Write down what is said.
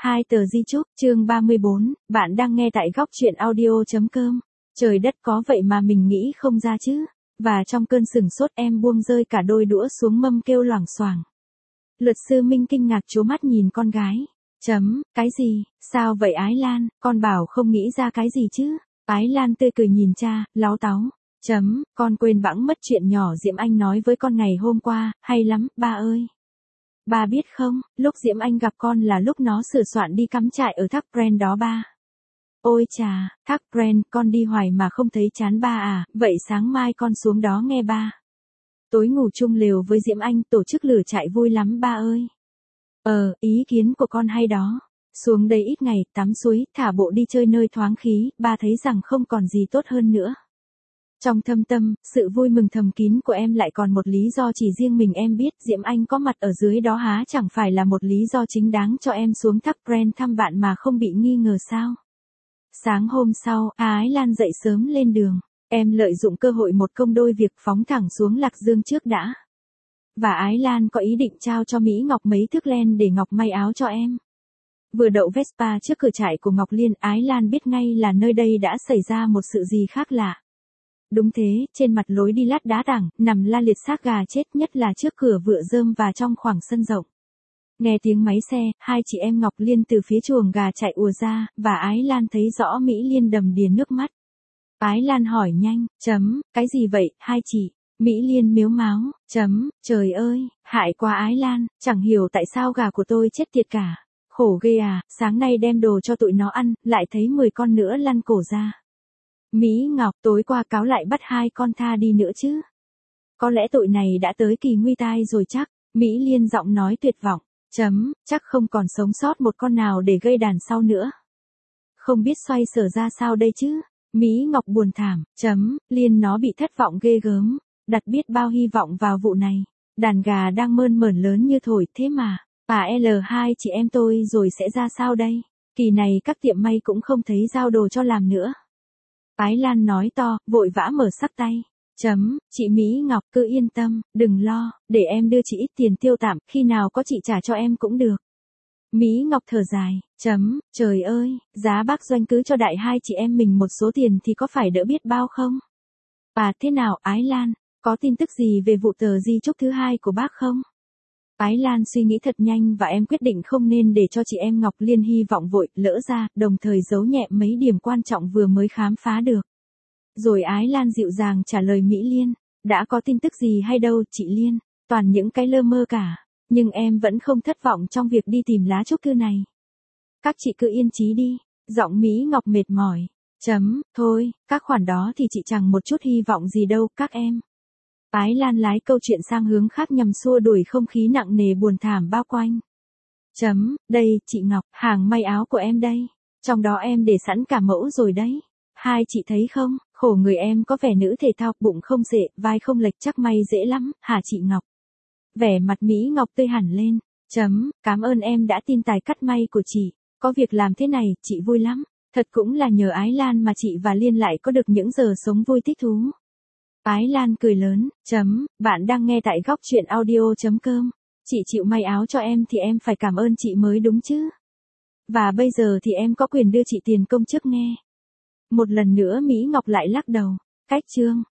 Hai tờ di chúc, chương 34, bạn đang nghe tại góc truyện audio.com. Trời đất có vậy mà mình nghĩ không ra chứ. Và trong cơn sửng sốt em buông rơi cả đôi đũa xuống mâm kêu loảng xoảng. Luật sư Minh kinh ngạc trố mắt nhìn con gái. Cái gì, sao vậy Ái Lan, con bảo không nghĩ ra cái gì chứ. Ái Lan tươi cười nhìn cha, láu táu. Con quên bẵng mất chuyện nhỏ Diễm Anh nói với con ngày hôm qua, hay lắm, ba ơi. Ba biết không, lúc Diễm Anh gặp con là lúc nó sửa soạn đi cắm trại ở Thác Bren đó ba. Ôi chà, Thác Bren, con đi hoài mà không thấy chán ba à, vậy sáng mai con xuống đó nghe ba. Tối ngủ chung lều với Diễm Anh tổ chức lửa trại vui lắm ba ơi. Ý kiến của con hay đó. Xuống đây ít ngày, tắm suối, thả bộ đi chơi nơi thoáng khí, ba thấy rằng không còn gì tốt hơn nữa. Trong thâm tâm, sự vui mừng thầm kín của em lại còn một lý do chỉ riêng mình em biết, Diễm Anh có mặt ở dưới đó há chẳng phải là một lý do chính đáng cho em xuống Thác Bren thăm bạn mà không bị nghi ngờ sao. Sáng hôm sau, Ái Lan dậy sớm lên đường. Em lợi dụng cơ hội một công đôi việc phóng thẳng xuống Lạc Dương trước đã. Và Ái Lan có ý định trao cho Mỹ Ngọc mấy thước len để Ngọc may áo cho em. Vừa đậu Vespa trước cửa trại của Ngọc Liên, Ái Lan biết ngay là nơi đây đã xảy ra một sự gì khác lạ. Đúng thế, trên mặt lối đi lát đá tảng, nằm la liệt xác gà chết, nhất là trước cửa vựa rơm và trong khoảng sân rộng. Nghe tiếng máy xe, hai chị em Ngọc Liên từ phía chuồng gà chạy ùa ra, và Ái Lan thấy rõ Mỹ Liên đầm đìa nước mắt. Ái Lan hỏi nhanh, cái gì vậy, hai chị? Mỹ Liên mếu máo, trời ơi, hại quá Ái Lan, chẳng hiểu tại sao gà của tôi chết tiệt cả. Khổ ghê à, sáng nay đem đồ cho tụi nó ăn, lại thấy 10 con nữa lăn cổ ra. Mỹ Ngọc, tối qua cáo lại bắt 2 con tha đi nữa chứ. Có lẽ tội này đã tới kỳ nguy tai rồi chắc. Mỹ Liên giọng nói tuyệt vọng. Chắc không còn sống sót một con nào để gây đàn sau nữa. Không biết xoay sở ra sao đây chứ. Mỹ Ngọc buồn thảm. Liên nó bị thất vọng ghê gớm. Đặt biết bao hy vọng vào vụ này. Đàn gà đang mơn mởn lớn như thổi thế mà. L2 chị em tôi rồi sẽ ra sao đây? Kỳ này các tiệm may cũng không thấy giao đồ cho làm nữa. Ái Lan nói to, vội vã mở sắc tay. Chị Mỹ Ngọc cứ yên tâm, đừng lo, để em đưa chị ít tiền tiêu tạm, khi nào có chị trả cho em cũng được. Mỹ Ngọc thở dài, trời ơi, giá bác Doanh cứ cho đại hai chị em mình một số tiền thì có phải đỡ biết bao không? Thế nào Ái Lan, có tin tức gì về vụ tờ di chúc thứ hai của bác không? Ái Lan suy nghĩ thật nhanh và em quyết định không nên để cho chị em Ngọc Liên hy vọng vội, lỡ ra, đồng thời giấu nhẹ mấy điểm quan trọng vừa mới khám phá được. Rồi Ái Lan dịu dàng trả lời Mỹ Liên, đã có tin tức gì hay đâu chị Liên, toàn những cái lơ mơ cả, nhưng em vẫn không thất vọng trong việc đi tìm lá chúc thư này. Các chị cứ yên chí đi, giọng Mỹ Ngọc mệt mỏi. Thôi, các khoản đó thì chị chẳng một chút hy vọng gì đâu, các em. Ái Lan lái câu chuyện sang hướng khác nhằm xua đuổi không khí nặng nề buồn thảm bao quanh. Đây, chị Ngọc, hàng may áo của em đây. Trong đó em để sẵn cả mẫu rồi đấy. Hai chị thấy không, khổ người em có vẻ nữ thể thao, bụng không xệ, vai không lệch, chắc may dễ lắm, hả chị Ngọc? Vẻ mặt Mỹ Ngọc tươi hẳn lên. Cảm ơn em đã tin tài cắt may của chị. Có việc làm thế này, chị vui lắm. Thật cũng là nhờ Ái Lan mà chị và Liên lại có được những giờ sống vui thích thú. Ái Lan cười lớn, bạn đang nghe tại góc truyện audio.com. Chị chịu may áo cho em thì em phải cảm ơn chị mới đúng chứ. Và bây giờ thì em có quyền đưa chị tiền công trước nghe. Một lần nữa Mỹ Ngọc lại lắc đầu. Cách chương.